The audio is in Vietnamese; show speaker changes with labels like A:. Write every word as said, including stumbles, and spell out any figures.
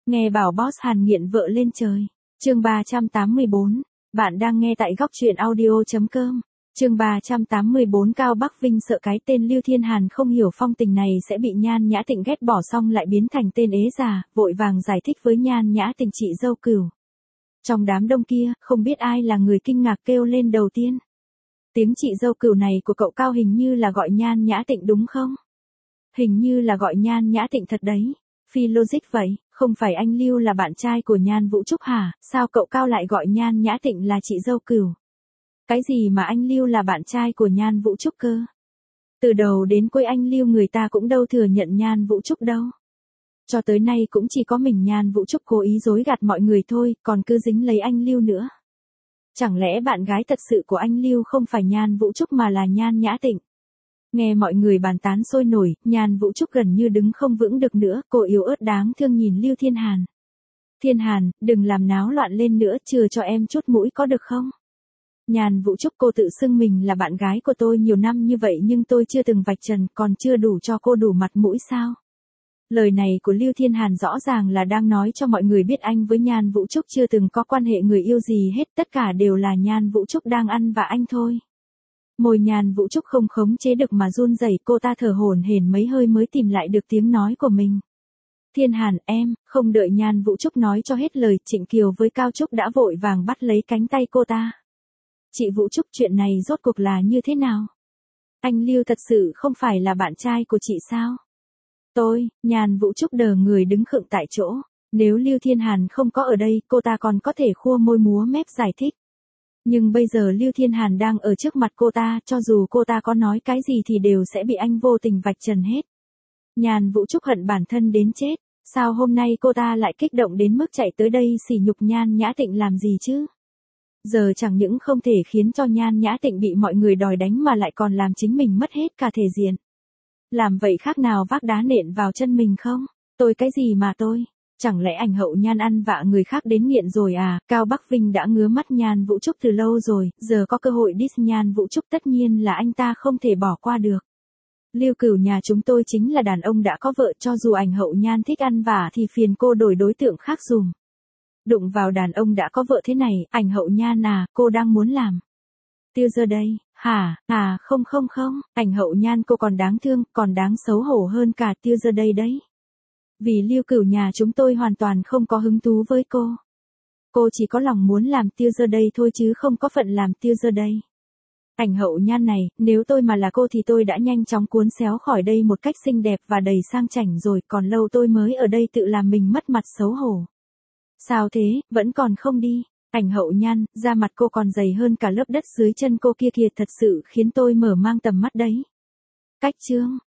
A: Nghe bảo boss Hàn nghiện vợ lên trời. Chương ba trăm tám mươi bốn. Bạn đang nghe tại góc truyện audio chấm com. Chương ba trăm tám mươi bốn. Cao Bắc Vinh sợ cái tên Lưu Thiên Hàn không hiểu phong tình này sẽ bị Nhan Nhã Tịnh ghét bỏ, xong lại biến thành tên ế già, vội vàng giải thích với Nhan Nhã Tịnh chị dâu Cửu. Trong đám đông kia, không biết ai là người kinh ngạc kêu lên đầu tiên. Tiếng chị dâu Cửu này của cậu Cao hình như là gọi Nhan Nhã Tịnh đúng không? Hình như là gọi Nhan Nhã Tịnh thật đấy. Phi logic vậy, không phải anh Lưu là bạn trai của Nhan Vũ Trúc hả? Sao cậu Cao lại gọi Nhan Nhã Tịnh là chị dâu Cửu? Cái gì mà anh Lưu là bạn trai của Nhan Vũ Trúc cơ? Từ đầu đến cuối anh Lưu người ta cũng đâu thừa nhận Nhan Vũ Trúc đâu. Cho tới nay cũng chỉ có mình Nhan Vũ Trúc cố ý dối gạt mọi người thôi, còn cứ dính lấy anh Lưu nữa. Chẳng lẽ bạn gái thật sự của anh Lưu không phải Nhan Vũ Trúc mà là Nhan Nhã Tịnh? Nghe mọi người bàn tán sôi nổi, Nhan Vũ Trúc gần như đứng không vững được nữa, cô yếu ớt đáng thương nhìn Lưu Thiên Hàn. Thiên Hàn, đừng làm náo loạn lên nữa, chừa cho em chút mũi có được không? Nhan Vũ Trúc, cô tự xưng mình là bạn gái của tôi nhiều năm như vậy nhưng tôi chưa từng vạch trần, còn chưa đủ cho cô đủ mặt mũi sao? Lời này của Lưu Thiên Hàn rõ ràng là đang nói cho mọi người biết anh với Nhan Vũ Trúc chưa từng có quan hệ người yêu gì hết, tất cả đều là Nhan Vũ Trúc đang ăn vạ anh thôi. Môi Nhan Vũ Trúc không khống chế được mà run rẩy, cô ta thở hổn hển mấy hơi mới tìm lại được tiếng nói của mình. Thiên Hàn, em, không đợi Nhan Vũ Trúc nói cho hết lời, Trịnh Kiều với Cao Trúc đã vội vàng bắt lấy cánh tay cô ta. Chị Vũ Trúc, chuyện này rốt cuộc là như thế nào? Anh Lưu thật sự không phải là bạn trai của chị sao? Tôi, Nhan Vũ Trúc đờ người đứng khựng tại chỗ. Nếu Lưu Thiên Hàn không có ở đây, cô ta còn có thể khua môi múa mép giải thích. Nhưng bây giờ Lưu Thiên Hàn đang ở trước mặt cô ta, cho dù cô ta có nói cái gì thì đều sẽ bị anh vô tình vạch trần hết. Nhan Vũ Trúc hận bản thân đến chết, sao hôm nay cô ta lại kích động đến mức chạy tới đây sỉ nhục Nhan Nhã Tịnh làm gì chứ? Giờ chẳng những không thể khiến cho Nhan Nhã Tịnh bị mọi người đòi đánh mà lại còn làm chính mình mất hết cả thể diện. Làm vậy khác nào vác đá nện vào chân mình không? Tôi cái gì mà tôi? Chẳng lẽ ảnh hậu Nhan ăn vạ người khác đến nghiện rồi à? Cao Bắc Vinh đã ngứa mắt Nhan Vũ Trúc từ lâu rồi, giờ có cơ hội diss Nhan Vũ Trúc tất nhiên là anh ta không thể bỏ qua được. Lưu Cửu nhà chúng tôi chính là đàn ông đã có vợ, cho dù ảnh hậu Nhan thích ăn vạ thì phiền cô đổi đối tượng khác dùm. Đụng vào đàn ông đã có vợ thế này, ảnh hậu Nhan à, cô đang muốn làm. Tiêu giờ đây, hả, à không không không, ảnh hậu Nhan cô còn đáng thương, còn đáng xấu hổ hơn cả Tiêu giờ đây đấy. Vì Lưu Cửu nhà chúng tôi hoàn toàn không có hứng thú với cô. Cô chỉ có lòng muốn làm Tiêu giờ đây thôi chứ không có phận làm Tiêu giờ đây. Ảnh hậu Nhan này, nếu tôi mà là cô thì tôi đã nhanh chóng cuốn xéo khỏi đây một cách xinh đẹp và đầy sang chảnh rồi, còn lâu tôi mới ở đây tự làm mình mất mặt xấu hổ. Sao thế, vẫn còn không đi? Ảnh hậu Nhan, da mặt cô còn dày hơn cả lớp đất dưới chân cô kia kìa, thật sự khiến tôi mở mang tầm mắt đấy. Cách chương,